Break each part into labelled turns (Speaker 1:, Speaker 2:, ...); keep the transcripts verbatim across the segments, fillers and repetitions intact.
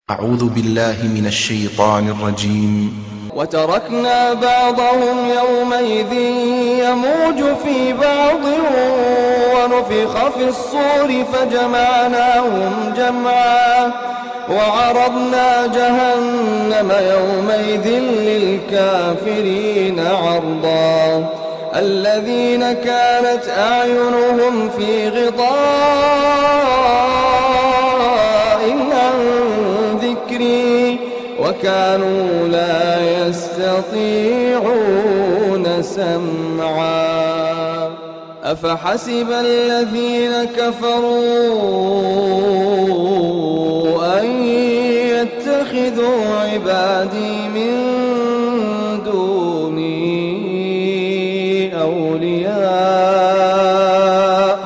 Speaker 1: أعوذ بالله من الشيطان الرجيم.
Speaker 2: وتركنا بعضهم يومئذ يموج في بعض ونفخ في الصور فجمعناهم جمعا وعرضنا جهنم يومئذ للكافرين عرضا الذين كانت أعينهم في غطاء عن ذكري وكانوا لا يستطيعون سمعا أفحسب الذين كفروا أن يتخذوا عبادي من دوني أولياء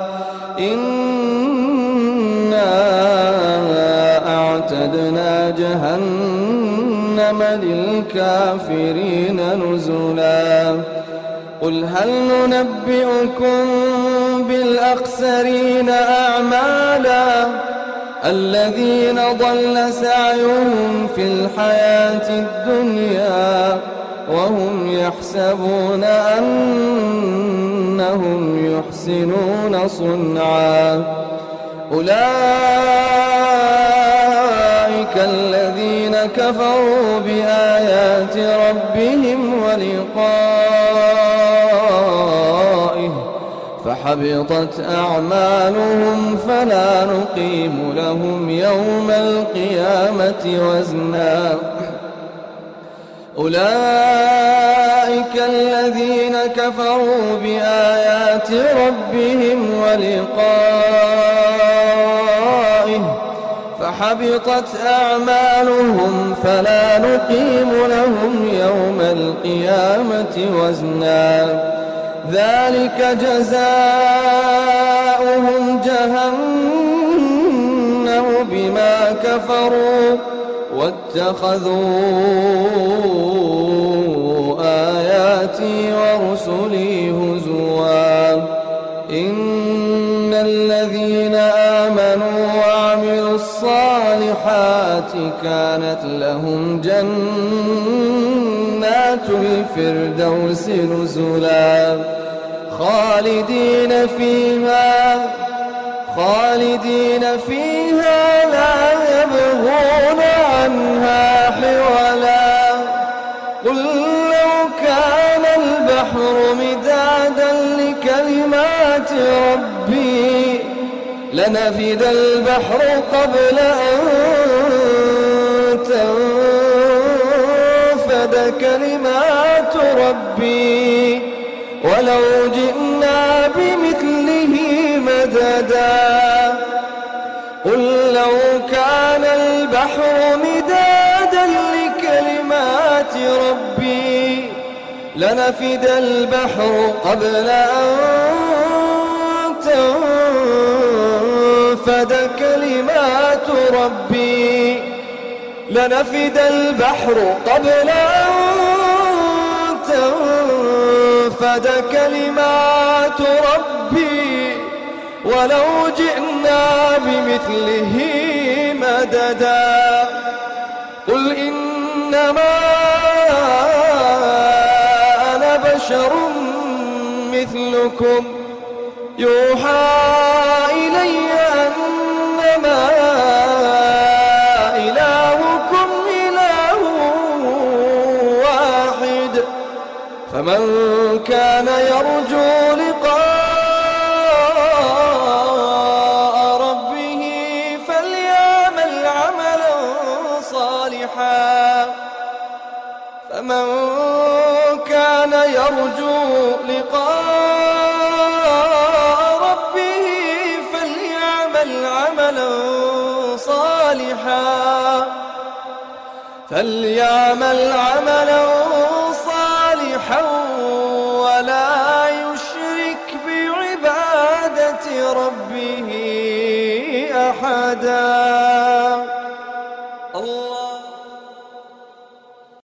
Speaker 2: إنا أعتدنا جهنم للكافرين نزلا قل هل ننبئكم بالأخسرين أعمالا الذين ضل سعيهم في الحياة الدنيا وهم يحسبون أنهم يحسنون صنعا أولئك الذين كفروا بآيات ربهم ولقائه فحبطت أعمالهم فلا نقيم لهم يوم القيامة وزنا أولئك الذين كفروا بآيات ربهم ولقائه فحبطت أعمالهم فلا نقيم لهم يوم القيامة وزنا ذلك جزاؤهم جهنم بما كفروا واتخذوا آياتي ورسلي هزوا إن الذين آمنوا وعملوا الصالحات كانت لهم جنات الفردوس نزلا خالدين فيها خالدين فيها لا يبغون عنها حولا قل لو كان البحر مدادا لكلمات ربي لنفد البحر قبل أن تنفد كلمات ربي ولو جئنا بمثله مددا قل لو كان البحر مدادا لكلمات ربي لنفد البحر قبل أن تنفد كلمات ربي لنفد البحر قبل أن تنفد كلمات ربي ولو جئنا بمثله مددا قل إنما أنا بشر مثلكم يوحى إلي أنما إلهكم إله واحد فمن كان يرجو لقاء ربه فليعمل عملا صالحا فمن كان يرجو لقاء ربه فليعمل عملا صالحا فليعمل عملا